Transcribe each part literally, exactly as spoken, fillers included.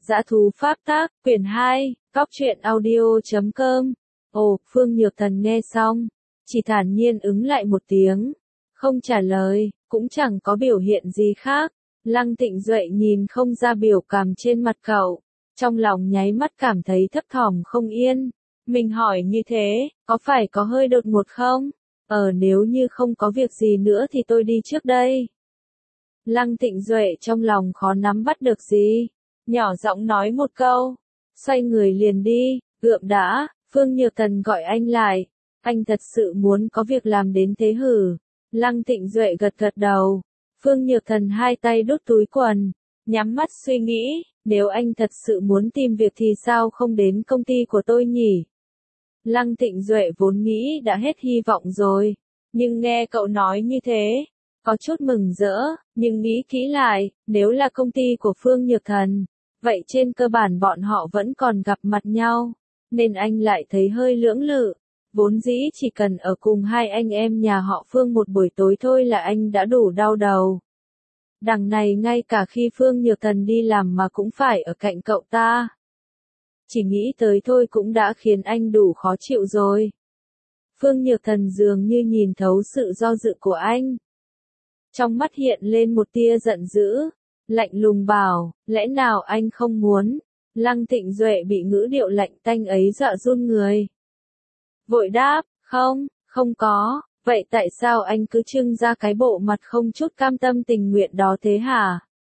Dã thú pháp tác, quyển hai, Cóc truyện audio chấm com. Ồ, Phương Nhược Thần nghe xong, chỉ thản nhiên ứng lại một tiếng, không trả lời, cũng chẳng có biểu hiện gì khác. Lăng Tịnh Duệ nhìn không ra biểu cảm trên mặt cậu, trong lòng nháy mắt cảm thấy thấp thỏm không yên. Mình hỏi như thế, có phải có hơi đột ngột không? Ờ nếu như không có việc gì nữa thì tôi đi trước đây. Lăng Tịnh Duệ trong lòng khó nắm bắt được gì, nhỏ giọng nói một câu, xoay người liền đi. Gượm đã, Phương Nhược Thần gọi anh lại, anh thật sự muốn có việc làm đến thế hử? Lăng Tịnh Duệ gật gật đầu. Phương Nhược Thần hai tay đút túi quần, nhắm mắt suy nghĩ, nếu anh thật sự muốn tìm việc thì sao không đến công ty của tôi nhỉ? Lăng Tịnh Duệ vốn nghĩ đã hết hy vọng rồi, nhưng nghe cậu nói như thế, có chút mừng rỡ, nhưng nghĩ kỹ lại, nếu là công ty của Phương Nhược Thần, vậy trên cơ bản bọn họ vẫn còn gặp mặt nhau, nên anh lại thấy hơi lưỡng lự. Vốn dĩ chỉ cần ở cùng hai anh em nhà họ Phương một buổi tối thôi là anh đã đủ đau đầu. Đằng này ngay cả khi Phương Nhược Thần đi làm mà cũng phải ở cạnh cậu ta. Chỉ nghĩ tới thôi cũng đã khiến anh đủ khó chịu rồi. Phương Nhược Thần dường như nhìn thấu sự do dự của anh. Trong mắt hiện lên một tia giận dữ, lạnh lùng bảo, lẽ nào anh không muốn? Lăng Tịnh Duệ bị ngữ điệu lạnh tanh ấy dọa run người. Vội đáp, không, không có, vậy tại sao anh cứ trưng ra cái bộ mặt không chút cam tâm tình nguyện đó thế hả?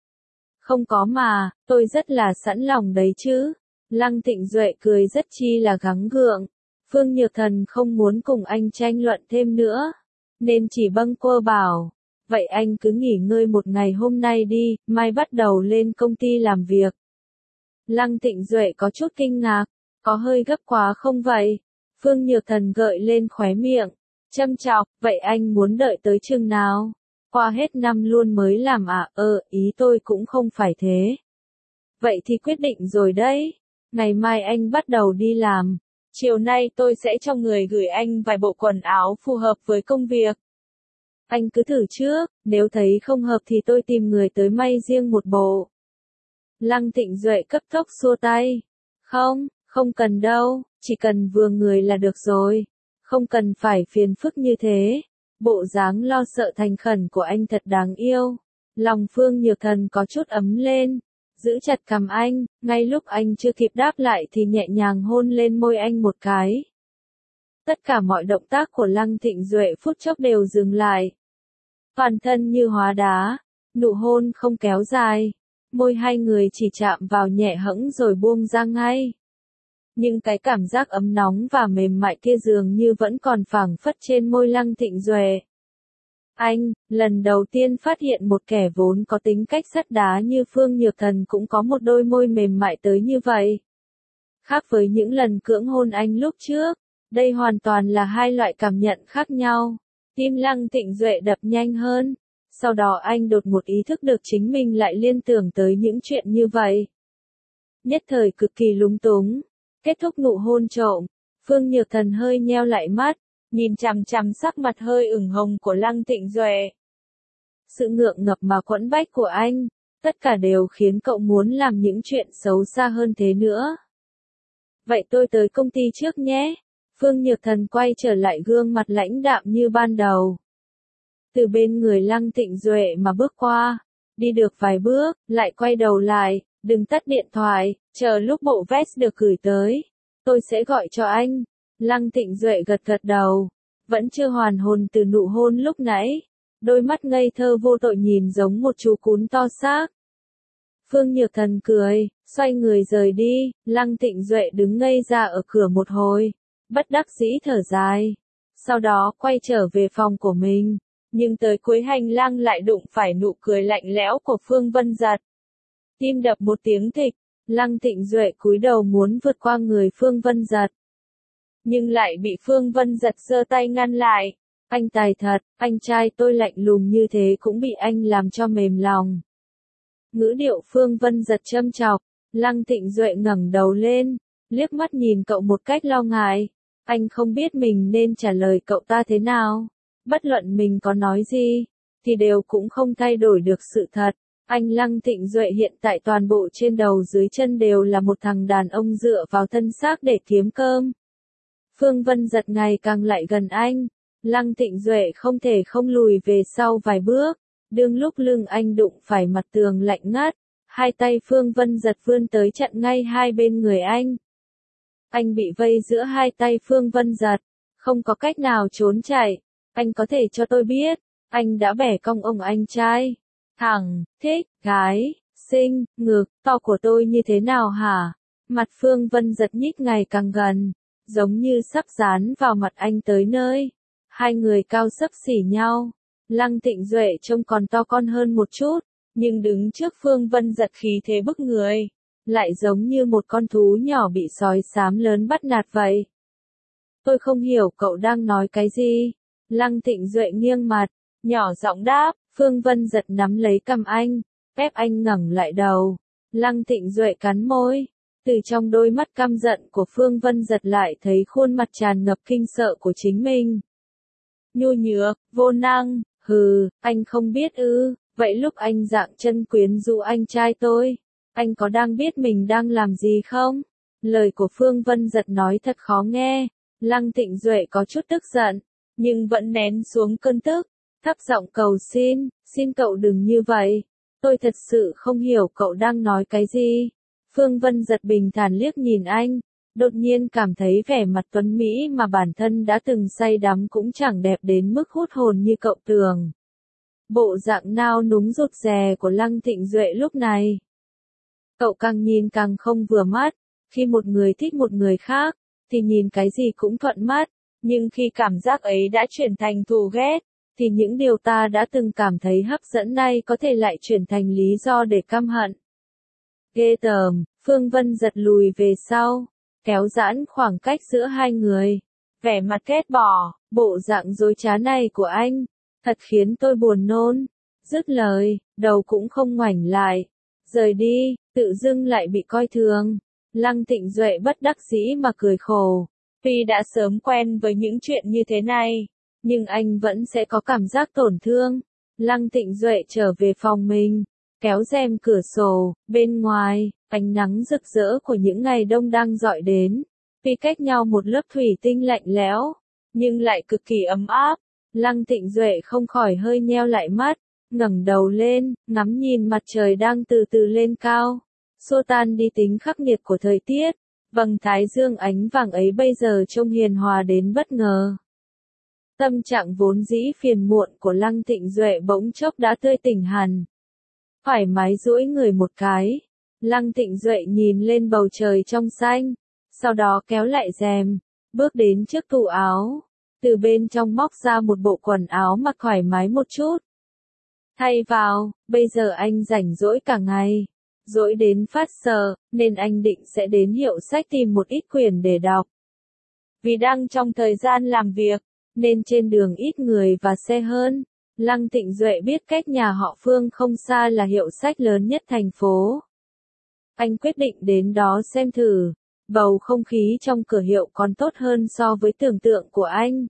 Không có mà, tôi rất là sẵn lòng đấy chứ. Lăng Tịnh Duệ cười rất chi là gắng gượng. Phương Nhược Thần không muốn cùng anh tranh luận thêm nữa, nên chỉ bâng quơ bảo, vậy anh cứ nghỉ ngơi một ngày hôm nay đi, mai bắt đầu lên công ty làm việc. Lăng Tịnh Duệ có chút kinh ngạc, có hơi gấp quá không vậy? Phương Nhược Thần gợi lên khóe miệng, châm chọc, vậy anh muốn đợi tới chừng nào? Qua hết năm luôn mới làm à? Ờ, ý tôi cũng không phải thế. Vậy thì quyết định rồi đấy. Ngày mai anh bắt đầu đi làm. Chiều nay tôi sẽ cho người gửi anh vài bộ quần áo phù hợp với công việc. Anh cứ thử trước, nếu thấy không hợp thì tôi tìm người tới may riêng một bộ. Lăng Tịnh Duệ cấp tốc xua tay. Không, không cần đâu, chỉ cần vừa người là được rồi. Không cần phải phiền phức như thế. Bộ dáng lo sợ thành khẩn của anh thật đáng yêu. Lòng Phương Nhược Thần có chút ấm lên. Giữ chặt cằm anh, ngay lúc anh chưa kịp đáp lại thì nhẹ nhàng hôn lên môi anh một cái. Tất cả mọi động tác của Lăng Tịnh Duệ phút chốc đều dừng lại. Toàn thân như hóa đá, nụ hôn không kéo dài, môi hai người chỉ chạm vào nhẹ hẫng rồi buông ra ngay. Nhưng cái cảm giác ấm nóng và mềm mại kia dường như vẫn còn phảng phất trên môi Lăng Tịnh Duệ. Anh, lần đầu tiên phát hiện một kẻ vốn có tính cách sắt đá như Phương Nhược Thần cũng có một đôi môi mềm mại tới như vậy. Khác với những lần cưỡng hôn anh lúc trước, đây hoàn toàn là hai loại cảm nhận khác nhau. Tim Lăng Tịnh Duệ đập nhanh hơn, sau đó anh đột một ý thức được chính mình lại liên tưởng tới những chuyện như vậy. Nhất thời cực kỳ lúng túng, kết thúc nụ hôn trộm, Phương Nhược Thần hơi nheo lại mắt, nhìn chằm chằm sắc mặt hơi ửng hồng của Lăng Tịnh Duệ. Sự ngượng ngập mà quẫn bách của anh, tất cả đều khiến cậu muốn làm những chuyện xấu xa hơn thế nữa. Vậy tôi tới công ty trước nhé. Phương Nhược Thần quay trở lại gương mặt lãnh đạm như ban đầu. Từ bên người Lăng Tịnh Duệ mà bước qua, đi được vài bước, lại quay đầu lại, đừng tắt điện thoại, chờ lúc bộ vest được gửi tới, tôi sẽ gọi cho anh. Lăng Tịnh Duệ gật gật đầu, vẫn chưa hoàn hồn từ nụ hôn lúc nãy, đôi mắt ngây thơ vô tội nhìn giống một chú cún to xác. Phương Nhược Thần cười, xoay người rời đi, Lăng Tịnh Duệ đứng ngây ra ở cửa một hồi, bất đắc dĩ thở dài, sau đó quay trở về phòng của mình, nhưng tới cuối hành lang lại đụng phải nụ cười lạnh lẽo của Phương Vân Giật. Tim đập một tiếng thịch, Lăng Tịnh Duệ cúi đầu muốn vượt qua người Phương Vân Giật, nhưng lại bị Phương Vân Giật giơ tay ngăn lại. Anh tài thật, anh trai tôi lạnh lùng như thế cũng bị anh làm cho mềm lòng. Ngữ điệu Phương Vân Giật châm chọc, Lăng Tịnh Duệ ngẩng đầu lên, liếc mắt nhìn cậu một cách lo ngại. Anh không biết mình nên trả lời cậu ta thế nào. Bất luận mình có nói gì, thì đều cũng không thay đổi được sự thật. Anh Lăng Thịnh Duệ hiện tại toàn bộ trên đầu dưới chân đều là một thằng đàn ông dựa vào thân xác để kiếm cơm. Phương Vân Giật ngày càng lại gần anh. Lăng Thịnh Duệ không thể không lùi về sau vài bước. Đương lúc lưng anh đụng phải mặt tường lạnh ngắt, hai tay Phương Vân Giật vươn tới chặn ngay hai bên người anh. Anh bị vây giữa hai tay Phương Vân Giật, không có cách nào trốn chạy. Anh có thể cho tôi biết, anh đã bẻ cong ông anh trai, thằng, thích, gái, xinh, ngực, to của tôi như thế nào hả? Mặt Phương Vân Giật nhích ngày càng gần, giống như sắp dán vào mặt anh tới nơi. Hai người cao xấp xỉ nhau. Lăng Thịnh Duệ trông còn to con hơn một chút, nhưng đứng trước Phương Vân Giật khí thế bức người, lại giống như một con thú nhỏ bị sói xám lớn bắt nạt vậy. Tôi không hiểu cậu đang nói cái gì. Lăng Thịnh Duệ nghiêng mặt, nhỏ giọng đáp. Phương Vân Giật nắm lấy cằm anh, ép anh ngẩng lại đầu. Lăng Thịnh Duệ cắn môi. Từ trong đôi mắt căm giận của Phương Vân Giật lại thấy khuôn mặt tràn ngập kinh sợ của chính mình. Nhu nhược, vô năng, hừ, anh không biết ư? Vậy lúc anh dạng chân quyến rũ anh trai tôi, anh có đang biết mình đang làm gì không? Lời của Phương Vân Giật nói thật khó nghe. Lăng Thịnh Duệ có chút tức giận, nhưng vẫn nén xuống cơn tức, thấp giọng cầu xin, xin cậu đừng như vậy. Tôi thật sự không hiểu cậu đang nói cái gì. Phương Vân Giật bình thản liếc nhìn anh, đột nhiên cảm thấy vẻ mặt tuấn Mỹ mà bản thân đã từng say đắm cũng chẳng đẹp đến mức hút hồn như cậu tưởng. Bộ dạng nao núng rụt rè của Lăng Thịnh Duệ lúc này. Cậu càng nhìn càng không vừa mắt, khi một người thích một người khác, thì nhìn cái gì cũng thuận mắt, nhưng khi cảm giác ấy đã chuyển thành thù ghét, thì những điều ta đã từng cảm thấy hấp dẫn nay có thể lại chuyển thành lý do để căm hận. Ghê tởm, Phương Vân Giật lùi về sau, kéo giãn khoảng cách giữa hai người. Vẻ mặt ghét bỏ, bộ dạng dối trá này của anh, thật khiến tôi buồn nôn. Dứt lời, đầu cũng không ngoảnh lại, rời đi, tự dưng lại bị coi thường. Lăng Thịnh Duệ bất đắc dĩ mà cười khổ. Tuy đã sớm quen với những chuyện như thế này, nhưng anh vẫn sẽ có cảm giác tổn thương. Lăng Thịnh Duệ trở về phòng mình, kéo rèm cửa sổ, bên ngoài, ánh nắng rực rỡ của những ngày đông đang rọi đến. Tuy cách nhau một lớp thủy tinh lạnh lẽo, nhưng lại cực kỳ ấm áp. Lăng Thịnh Duệ không khỏi hơi nheo lại mắt, ngẩng đầu lên, ngắm nhìn mặt trời đang từ từ lên cao, xua tan đi tính khắc nghiệt của thời tiết. Vầng thái dương ánh vàng ấy bây giờ trông hiền hòa đến bất ngờ. Tâm trạng vốn dĩ phiền muộn của Lăng Thịnh Duệ bỗng chốc đã tươi tỉnh hẳn. Thoải mái duỗi người một cái, Lăng Thịnh Duệ nhìn lên bầu trời trong xanh, sau đó kéo lại rèm, bước đến trước tủ áo, từ bên trong móc ra một bộ quần áo mặc thoải mái một chút. Thay vào, bây giờ anh rảnh rỗi cả ngày, rỗi đến phát sợ, nên anh định sẽ đến hiệu sách tìm một ít quyển để đọc. Vì đang trong thời gian làm việc, nên trên đường ít người và xe hơn. Lăng Thịnh Duệ biết cách nhà họ Phương không xa là hiệu sách lớn nhất thành phố. Anh quyết định đến đó xem thử. Bầu không khí trong cửa hiệu còn tốt hơn so với tưởng tượng của anh.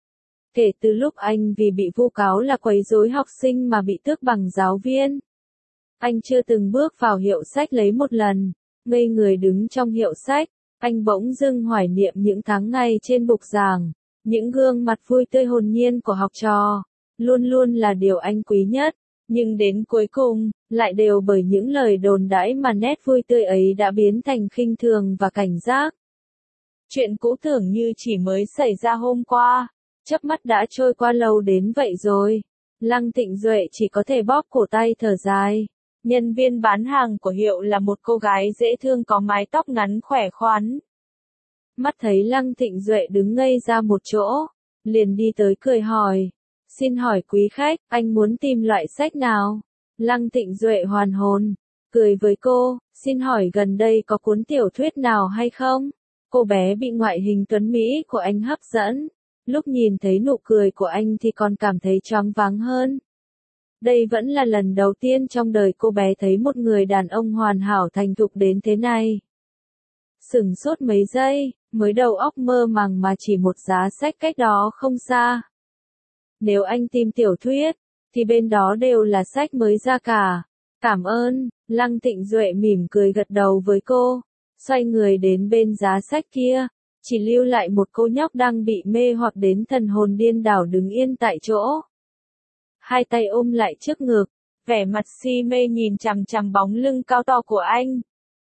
Kể từ lúc anh vì bị vu cáo là quấy rối học sinh mà bị tước bằng giáo viên, anh chưa từng bước vào hiệu sách lấy một lần. Ngây người đứng trong hiệu sách, anh bỗng dưng hoài niệm những tháng ngày trên bục giảng, những gương mặt vui tươi hồn nhiên của học trò, luôn luôn là điều anh quý nhất, nhưng đến cuối cùng, lại đều bởi những lời đồn đãi mà nét vui tươi ấy đã biến thành khinh thường và cảnh giác. Chuyện cũ tưởng như chỉ mới xảy ra hôm qua, chớp mắt đã trôi qua lâu đến vậy rồi. Lăng Thịnh Duệ chỉ có thể bóp cổ tay thở dài. Nhân viên bán hàng của hiệu là một cô gái dễ thương có mái tóc ngắn khỏe khoắn. Mắt thấy Lăng Thịnh Duệ đứng ngây ra một chỗ, liền đi tới cười hỏi. Xin hỏi quý khách, anh muốn tìm loại sách nào? Lăng Thịnh Duệ hoàn hồn, cười với cô, xin hỏi gần đây có cuốn tiểu thuyết nào hay không? Cô bé bị ngoại hình tuấn Mỹ của anh hấp dẫn. Lúc nhìn thấy nụ cười của anh thì còn cảm thấy choáng váng hơn. Đây vẫn là lần đầu tiên trong đời cô bé thấy một người đàn ông hoàn hảo thành thục đến thế này. Sửng sốt mấy giây, mới đầu óc mơ màng mà chỉ một giá sách cách đó không xa. Nếu anh tìm tiểu thuyết, thì bên đó đều là sách mới ra cả. Cảm ơn, Lăng Tịnh Duệ mỉm cười gật đầu với cô, xoay người đến bên giá sách kia, chỉ lưu lại một cô nhóc đang bị mê hoặc đến thần hồn điên đảo đứng yên tại chỗ. Hai tay ôm lại trước ngực, vẻ mặt si mê nhìn chằm chằm bóng lưng cao to của anh.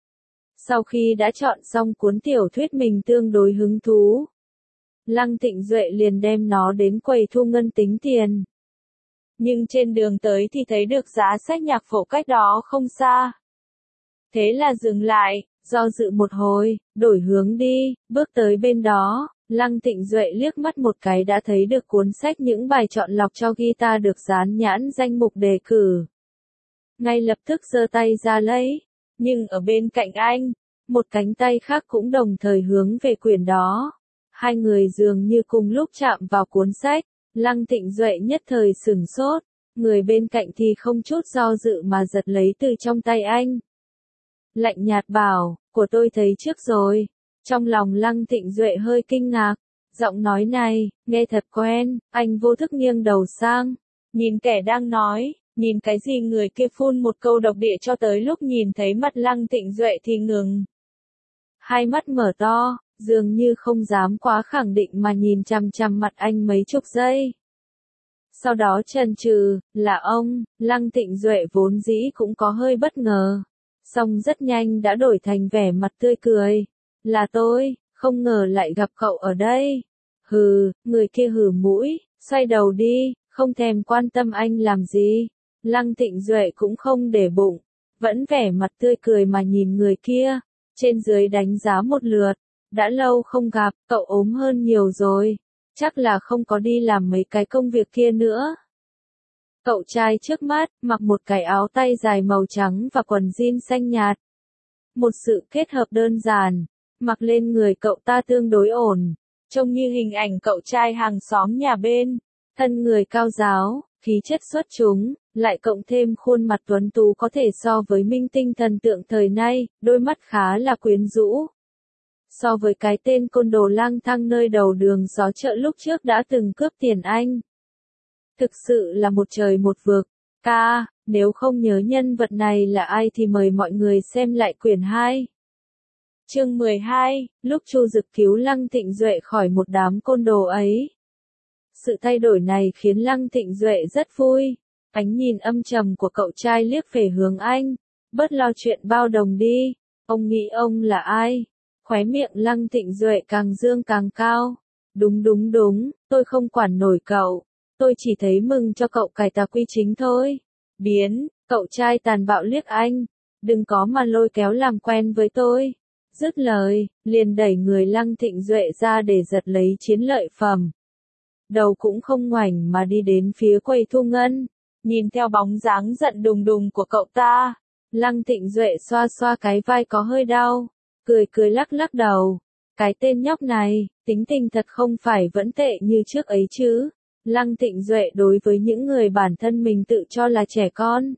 Sau khi đã chọn xong cuốn tiểu thuyết mình tương đối hứng thú, Lăng Tịnh Duệ liền đem nó đến quầy thu ngân tính tiền. Nhưng trên đường tới thì thấy được giá sách nhạc phổ cách đó không xa. Thế là dừng lại, do dự một hồi, đổi hướng đi, bước tới bên đó, Lăng Tịnh Duệ liếc mắt một cái đã thấy được cuốn sách những bài chọn lọc cho guitar được dán nhãn danh mục đề cử. Ngay lập tức giơ tay ra lấy, nhưng ở bên cạnh anh, một cánh tay khác cũng đồng thời hướng về quyển đó. Hai người dường như cùng lúc chạm vào cuốn sách, Lăng Tịnh Duệ nhất thời sửng sốt, người bên cạnh thì không chút do dự mà giật lấy từ trong tay anh. Lạnh nhạt bảo, của tôi thấy trước rồi. Trong lòng Lăng Tịnh Duệ hơi kinh ngạc, giọng nói này, nghe thật quen, anh vô thức nghiêng đầu sang, nhìn kẻ đang nói, nhìn cái gì người kia phun một câu độc địa cho tới lúc nhìn thấy mặt Lăng Tịnh Duệ thì ngừng. Hai mắt mở to, dường như không dám quá khẳng định mà nhìn chằm chằm mặt anh mấy chục giây. Sau đó chần chừ, là ông, Lăng Tịnh Duệ vốn dĩ cũng có hơi bất ngờ. Xong rất nhanh đã đổi thành vẻ mặt tươi cười. Là tôi, không ngờ lại gặp cậu ở đây. Hừ, người kia hừ mũi, xoay đầu đi, không thèm quan tâm anh làm gì. Lăng Tịnh Duệ cũng không để bụng, vẫn vẻ mặt tươi cười mà nhìn người kia, trên dưới đánh giá một lượt. Đã lâu không gặp, cậu ốm hơn nhiều rồi, chắc là không có đi làm mấy cái công việc kia nữa. Cậu trai trước mắt, mặc một cái áo tay dài màu trắng và quần jean xanh nhạt. Một sự kết hợp đơn giản, mặc lên người cậu ta tương đối ổn, trông như hình ảnh cậu trai hàng xóm nhà bên, thân người cao ráo, khí chất xuất chúng, lại cộng thêm khuôn mặt tuấn tú có thể so với minh tinh thần tượng thời nay, đôi mắt khá là quyến rũ. So với cái tên côn đồ lang thang nơi đầu đường xó chợ lúc trước đã từng cướp tiền anh. Thực sự là một trời một vực. Ca, nếu không nhớ nhân vật này là ai thì mời mọi người xem lại quyển hai. Chương mười hai, lúc Chu Dực cứu Lăng Tịnh Duệ khỏi một đám côn đồ ấy. Sự thay đổi này khiến Lăng Tịnh Duệ rất vui. Ánh nhìn âm trầm của cậu trai liếc về hướng anh. Bớt lo chuyện bao đồng đi. Ông nghĩ ông là ai? Khóe miệng Lăng Tịnh Duệ càng dương càng cao. Đúng đúng đúng, tôi không quản nổi cậu. Tôi chỉ thấy mừng cho cậu cải tà quy chính thôi. Biến, cậu trai tàn bạo liếc anh. Đừng có mà lôi kéo làm quen với tôi. Dứt lời, liền đẩy người Lăng Tịnh Duệ ra để giật lấy chiến lợi phẩm. Đầu cũng không ngoảnh mà đi đến phía quầy thu ngân. Nhìn theo bóng dáng giận đùng đùng của cậu ta, Lăng Tịnh Duệ xoa xoa cái vai có hơi đau. Cười cười lắc lắc đầu. Cái tên nhóc này, tính tình thật không phải vẫn tệ như trước ấy chứ. Lăng Tịnh Duệ đối với những người bản thân mình tự cho là trẻ con.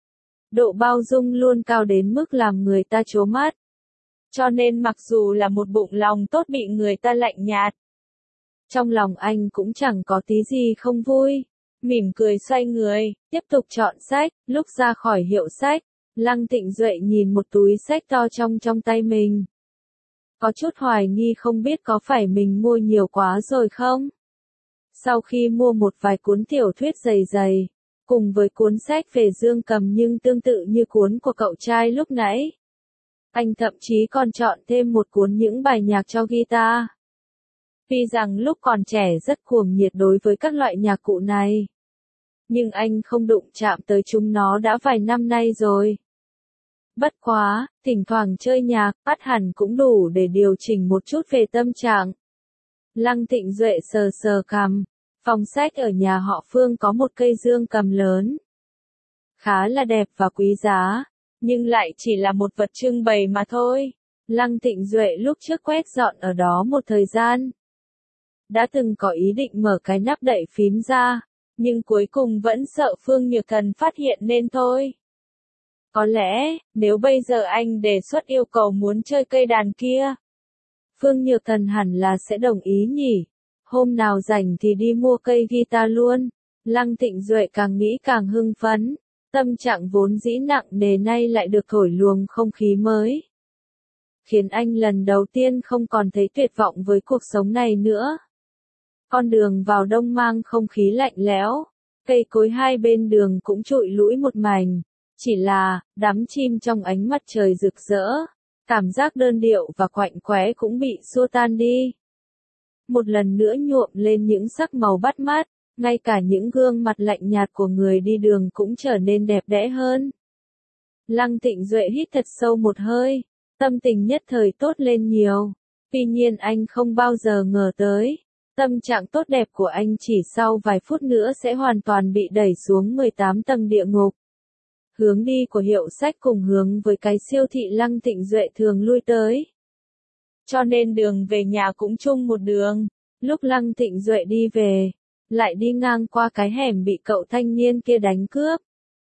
Độ bao dung luôn cao đến mức làm người ta trố mắt. Cho nên mặc dù là một bụng lòng tốt bị người ta lạnh nhạt, trong lòng anh cũng chẳng có tí gì không vui. Mỉm cười xoay người, tiếp tục chọn sách, lúc ra khỏi hiệu sách, Lăng Tịnh Duệ nhìn một túi sách to trong trong tay mình. Có chút hoài nghi không biết có phải mình mua nhiều quá rồi không? Sau khi mua một vài cuốn tiểu thuyết dày dày, cùng với cuốn sách về dương cầm nhưng tương tự như cuốn của cậu trai lúc nãy, anh thậm chí còn chọn thêm một cuốn những bài nhạc cho guitar. Tuy rằng lúc còn trẻ rất cuồng nhiệt đối với các loại nhạc cụ này, nhưng anh không đụng chạm tới chúng nó đã vài năm nay rồi. Bất quá, thỉnh thoảng chơi nhạc, ắt hẳn cũng đủ để điều chỉnh một chút về tâm trạng. Lăng Tịnh Duệ sờ sờ cằm, phòng sách ở nhà họ Phương có một cây dương cầm lớn. Khá là đẹp và quý giá, nhưng lại chỉ là một vật trưng bày mà thôi. Lăng Tịnh Duệ lúc trước quét dọn ở đó một thời gian. Đã từng có ý định mở cái nắp đậy phím ra, nhưng cuối cùng vẫn sợ Phương Nhược Thần phát hiện nên thôi. Có lẽ, nếu bây giờ anh đề xuất yêu cầu muốn chơi cây đàn kia, Phương Nhược Thần hẳn là sẽ đồng ý nhỉ. Hôm nào rảnh thì đi mua cây guitar luôn. Lăng Tịnh Duệ càng nghĩ càng hưng phấn. Tâm trạng vốn dĩ nặng nề nay lại được thổi luồng không khí mới. Khiến anh lần đầu tiên không còn thấy tuyệt vọng với cuộc sống này nữa. Con đường vào đông mang không khí lạnh lẽo, cây cối hai bên đường cũng trụi lũi một mảnh, chỉ là, đám chim trong ánh mặt trời rực rỡ, cảm giác đơn điệu và quạnh quẽ cũng bị xua tan đi. Một lần nữa nhuộm lên những sắc màu bắt mắt, ngay cả những gương mặt lạnh nhạt của người đi đường cũng trở nên đẹp đẽ hơn. Lăng Thịnh Duệ hít thật sâu một hơi, tâm tình nhất thời tốt lên nhiều. Tuy nhiên anh không bao giờ ngờ tới, tâm trạng tốt đẹp của anh chỉ sau vài phút nữa sẽ hoàn toàn bị đẩy xuống mười tám tầng địa ngục. Hướng đi của hiệu sách cùng hướng với cái siêu thị Lăng Thịnh Duệ thường lui tới. Cho nên đường về nhà cũng chung một đường. Lúc Lăng Thịnh Duệ đi về, lại đi ngang qua cái hẻm bị cậu thanh niên kia đánh cướp.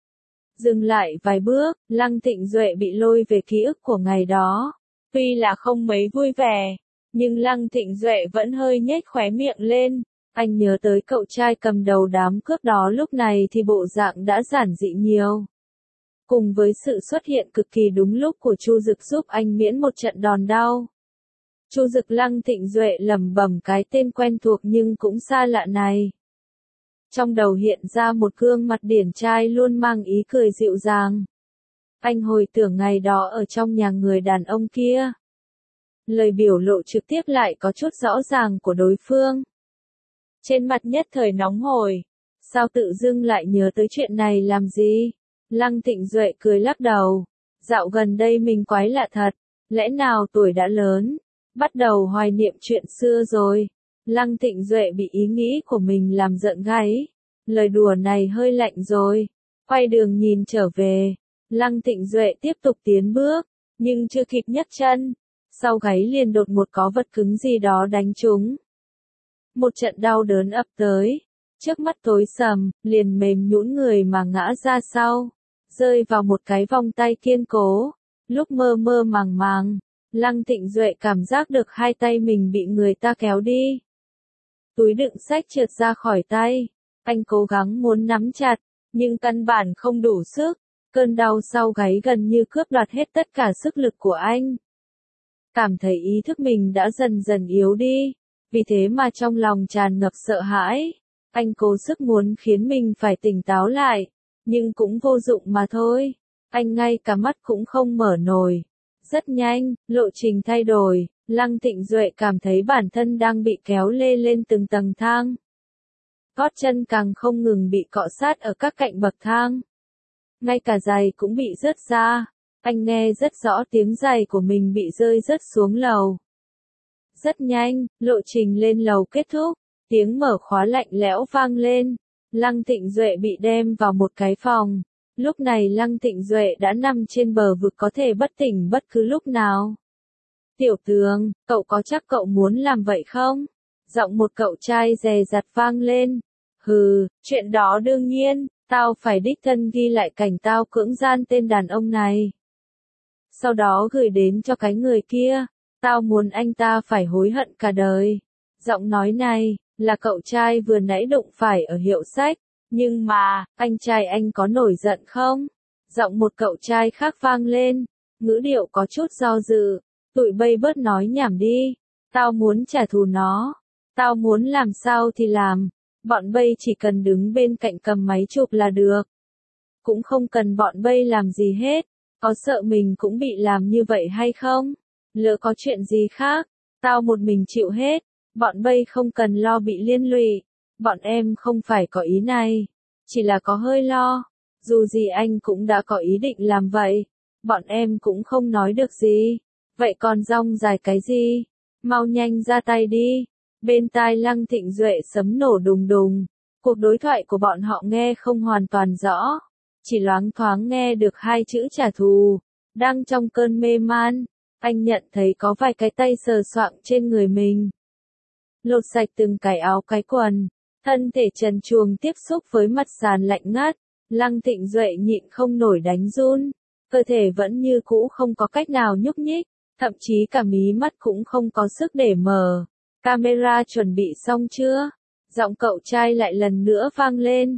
Dừng lại vài bước, Lăng Thịnh Duệ bị lôi về ký ức của ngày đó. Tuy là không mấy vui vẻ, nhưng Lăng Thịnh Duệ vẫn hơi nhếch khóe miệng lên. Anh nhớ tới cậu trai cầm đầu đám cướp đó lúc này thì bộ dạng đã giản dị nhiều. Cùng với sự xuất hiện cực kỳ đúng lúc của Chu Dực giúp anh miễn một trận đòn đau. Chu Dực. Lăng Thịnh Duệ lẩm bẩm cái tên quen thuộc nhưng cũng xa lạ này. Trong đầu hiện ra một gương mặt điển trai luôn mang ý cười dịu dàng. Anh hồi tưởng ngày đó ở trong nhà người đàn ông kia. Lời biểu lộ trực tiếp lại có chút rõ ràng của đối phương. Trên mặt nhất thời nóng hổi. Sao tự dưng lại nhớ tới chuyện này làm gì? Lăng Thịnh Duệ cười lắc đầu. Dạo gần đây mình quái lạ thật. Lẽ nào tuổi đã lớn, bắt đầu hoài niệm chuyện xưa rồi? Lăng Thịnh Duệ bị ý nghĩ của mình làm giận gáy. Lời đùa này hơi lạnh rồi. Quay đường nhìn trở về. Lăng Thịnh Duệ tiếp tục tiến bước, nhưng chưa kịp nhấc chân. Sau gáy liền đột một có vật cứng gì đó đánh trúng. Một trận đau đớn ập tới. Trước mắt tối sầm, liền mềm nhũn người mà ngã ra sau. Rơi vào một cái vòng tay kiên cố. Lúc mơ mơ màng màng, Lăng Thịnh Duệ cảm giác được hai tay mình bị người ta kéo đi. Túi đựng sách trượt ra khỏi tay. Anh cố gắng muốn nắm chặt, nhưng căn bản không đủ sức. Cơn đau sau gáy gần như cướp đoạt hết tất cả sức lực của anh. Cảm thấy ý thức mình đã dần dần yếu đi. Vì thế mà trong lòng tràn ngập sợ hãi. Anh cố sức muốn khiến mình phải tỉnh táo lại. Nhưng cũng vô dụng mà thôi. Anh ngay cả mắt cũng không mở nổi. Rất nhanh, lộ trình thay đổi. Lăng Thịnh Duệ cảm thấy bản thân đang bị kéo lê lên từng tầng thang. Gót chân càng không ngừng bị cọ sát ở các cạnh bậc thang. Ngay cả giày cũng bị rớt ra. Anh nghe rất rõ tiếng giày của mình bị rơi rớt xuống lầu. Rất nhanh, lộ trình lên lầu kết thúc. Tiếng mở khóa lạnh lẽo vang lên. Lăng Thịnh Duệ bị đem vào một cái phòng. Lúc này Lăng Thịnh Duệ đã nằm trên bờ vực có thể bất tỉnh bất cứ lúc nào. Tiểu Tường, cậu có chắc cậu muốn làm vậy không? Giọng một cậu trai dè dặt vang lên. Hừ, chuyện đó đương nhiên, tao phải đích thân ghi lại cảnh tao cưỡng gian tên đàn ông này. Sau đó gửi đến cho cái người kia, tao muốn anh ta phải hối hận cả đời. Giọng nói này, là cậu trai vừa nãy đụng phải ở hiệu sách. Nhưng mà, anh trai anh có nổi giận không? Giọng một cậu trai khác vang lên, ngữ điệu có chút do dự. Tụi bay bớt nói nhảm đi, tao muốn trả thù nó. Tao muốn làm sao thì làm. Bọn bay chỉ cần đứng bên cạnh cầm máy chụp là được. Cũng không cần bọn bay làm gì hết. Có sợ mình cũng bị làm như vậy hay không? Lỡ có chuyện gì khác, tao một mình chịu hết. Bọn bay không cần lo bị liên lụy. Bọn em không phải có ý này. Chỉ là có hơi lo. Dù gì anh cũng đã có ý định làm vậy. Bọn em cũng không nói được gì. Vậy còn rong dài cái gì? Mau nhanh ra tay đi. Bên tai Lăng Thịnh Duệ sấm nổ đùng đùng. Cuộc đối thoại của bọn họ nghe không hoàn toàn rõ. Chỉ loáng thoáng nghe được hai chữ trả thù. Đang trong cơn mê man, anh nhận thấy có vài cái tay sờ soạng trên người mình. Lột sạch từng cái áo cái quần. Thân thể trần truồng tiếp xúc với mặt sàn lạnh ngắt. Lăng Thịnh Duệ nhịn không nổi đánh run. Cơ thể vẫn như cũ không có cách nào nhúc nhích. Thậm chí cả mí mắt cũng không có sức để mở. Camera chuẩn bị xong chưa? Giọng cậu trai lại lần nữa vang lên.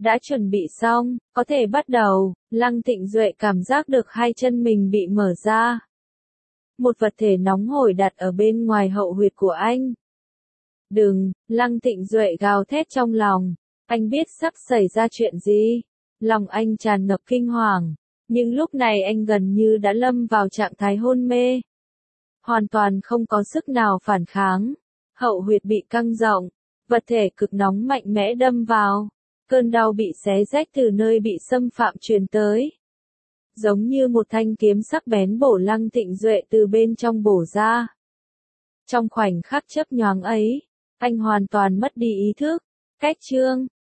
Đã chuẩn bị xong, có thể bắt đầu. Lăng Thịnh Duệ cảm giác được hai chân mình bị mở ra. Một vật thể nóng hổi đặt ở bên ngoài hậu huyệt của anh. Đừng, Lăng Thịnh Duệ gào thét trong lòng. Anh biết sắp xảy ra chuyện gì. Lòng anh tràn ngập kinh hoàng. Nhưng lúc này anh gần như đã lâm vào trạng thái hôn mê. Hoàn toàn không có sức nào phản kháng. Hậu huyệt bị căng rộng. Vật thể cực nóng mạnh mẽ đâm vào. Cơn đau bị xé rách từ nơi bị xâm phạm truyền tới. Giống như một thanh kiếm sắc bén bổ Lăng Thịnh Duệ từ bên trong bổ ra. Trong khoảnh khắc chớp nhoáng ấy, anh hoàn toàn mất đi ý thức. Cách chương